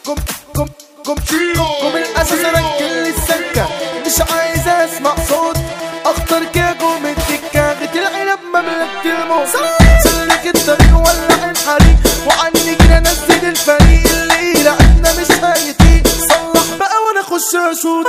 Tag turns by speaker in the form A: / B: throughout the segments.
A: قم الاساس رجل السكه، مش عايز اسمع صوت اخطر كاجو من الدكه. غيت العنب مملكة الموت، سلك الطريق ولع الحريق، وعني كده نزل الفريق اللي لعبنا مش هيطيق. صلح بقى وانا اخش اشوط،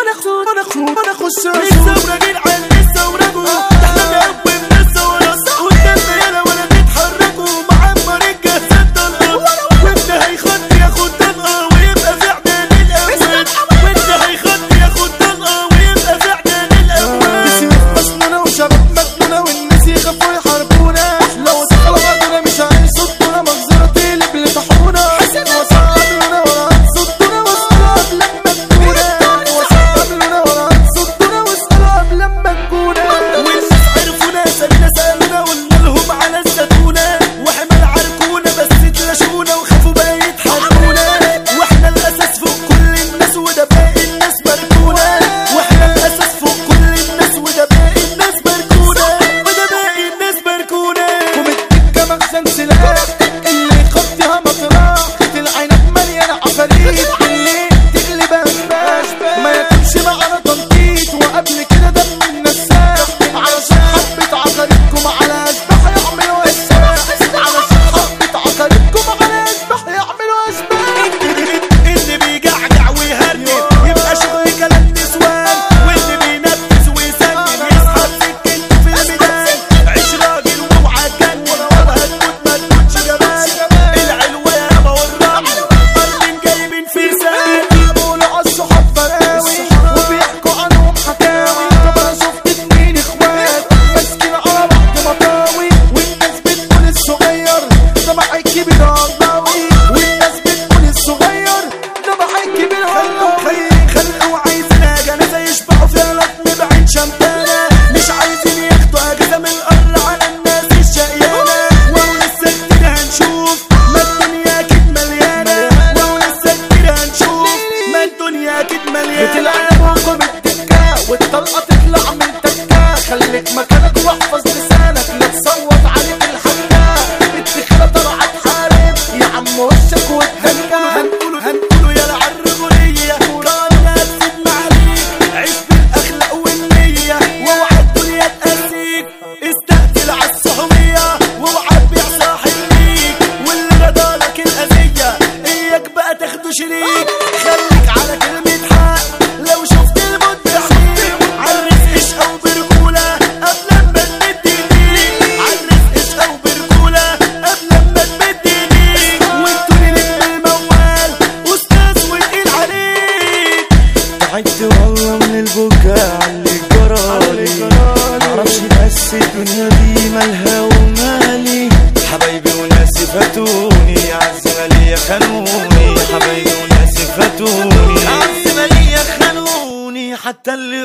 A: انا اخش اشوط.
B: لسه وراجل على لسه وراجل، احنا بنقوم لسه ورا قدامنا يلا ولا نتحركوا. معمر الجسد طلقه، وانت هيخد ياخد طلقه ويبقى في اعداد الاول. وانت هيخد ياخد طلقه ويبقى في اعداد الاول.
A: بسيوف مسنونه وشباب مجنونه والناس يخافوا يحاربونا. لو دخلوا بعضنا مش هيصدونا، مجزرة تقلب لطاحونا. وصعبلونا ولا هتصدونا، واسألوا قبل ما تكونا. وصعبلونا ولا هتصدونا، واسألوا قبل ما تكونا.
B: والناس عرفونا سالنا سالونا قلنا لهم على الزتونه. وحمل عركونا بس اتلاشونا وخافوا بقى يتحاربونا. واحنا الاساس فوق كل الناس وده باقي الناس باركونا. واحنا الاساس فوق كل الناس وده باقي الناس باركونا. وده باقي الناس باركونا.
A: قوم الدكة مخزن سلاح، اللي يخطيها مطرح. العنب مليانة عفاريت، اللي تقلب اشباح. ما يكونش معانا تنطيط، وقبل كده دم النساح. علشان حبة عقاربكم على اشباح يعملوا اشباح. علشان حبة عقاربكم على اشباح يعملوا اشباح.
B: اللي بيجعجع ويهرجل يبقى شغل كلام نسوان. واللي بينفذ ويسجل يسحب سكنته في الميدان. عيش راجل واوعى تجنن، وهتموت ما تموتش جبان. العلوة يابا والرمل قلبين جايبين فرسان.
A: بيقولوا عالصحاب فراوي، وبيحكوا عنهم حكاوي. طب انا شفت اتنين اخوات ماسكين على بعض مطاوي. والناس بتقول الصغير ده معاك كبير عضاوي. والناس بتقول الصغير ده معاك كبير عضاوي.
B: خلقوا عايزين جنازة يشبعوا فيها لطم بعيد شمتانة. مش عايزين ياخدوا اجازة من الارض على الناس الشقيانة. ولسه كتير هنشوف ما الدنيا اكيد مليانة. ولسه كتير هنشوف ما الدنيا اكيد مليانة.
A: بتلعب وقم الدكة والطلقة تطلع من تكة. خليك مكانك واحفظ لسانك، لا تصوت عليك الحكة. الدخلة طلعت حارب يا عم وشك والدكة.
B: هنقولوا يا العرجولية قالنا تسيبنا عليك. عيش بالاخلاق والنية واوعى الدنيا تقاسيك. استقتل عالصحوبية واوعى تبيع صاحب ليك. واللي رضالك الاذية اياك بقى تاخده شريك. خليك على كلمة حق لو شفت الموت تحميك. عالرزق اشقى وبرجولة قبل ما تمد ايديك. عالرزق اشقى وبرجولة قبل ما تمد ايديك. وانتوا نجم الموال استاذ وتقيل عليك.
C: تعبت والله من البكاء عاللي جرالي. معرفش بس الدنيا دي مالها ومالي. حبايبي وناسي فاتوني عز مالي خانوني. حبايبي وناسي فاتوني عز مالي خانوني. حتى اللي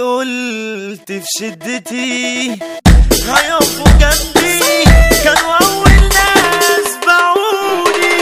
C: قلت في شدتي هيقفوا جنبي كانوا اول ناس باعوني.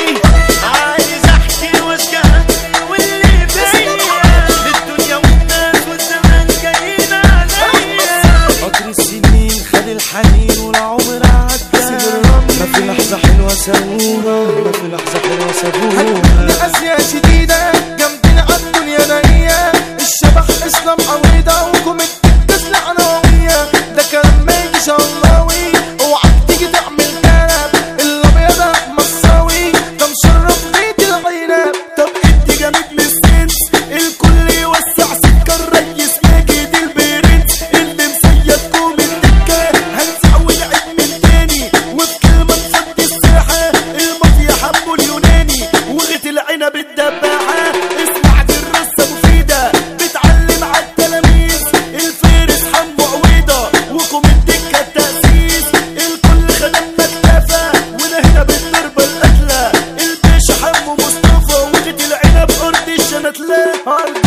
C: عايز احكي واشجع واللي بيا للدنيا والناس والزمان جايين عليا. قطر السنين خد الحنين والعمر عدى. ما في لحظة حلوة سابوها، ما في لحظة حلوة سابوها.
A: قاسية شديدة جامدين عالدنيا نائية. الشبح اسلام عويدة وقوم الدكة لعنوية. ده كلام ما يجيش اللهوي، اوعك تيجي تعمل كلام. الابيض احمد صاوي ده مشرف بيت العنب.
B: طب انت جامد من السنس الكل يوسع سكة. الريس ماجد البرنس اللي مسيدكم الدكة. هنزع ونعيد من تاني وبكلمة نفضي الساحة. المافيا حبوا اليوناني وغيت العنب الدباحة. اسمع دي الرصة مفيدة بتعلم عالتلاميذ. الفارس حمو عويضة وقوم الدكة التأسيس. الكل خدم مكتفة ونا هنا بالضربة القتلة. الباشا حمو مصطفى وغيت العنب أرض الشنتلة.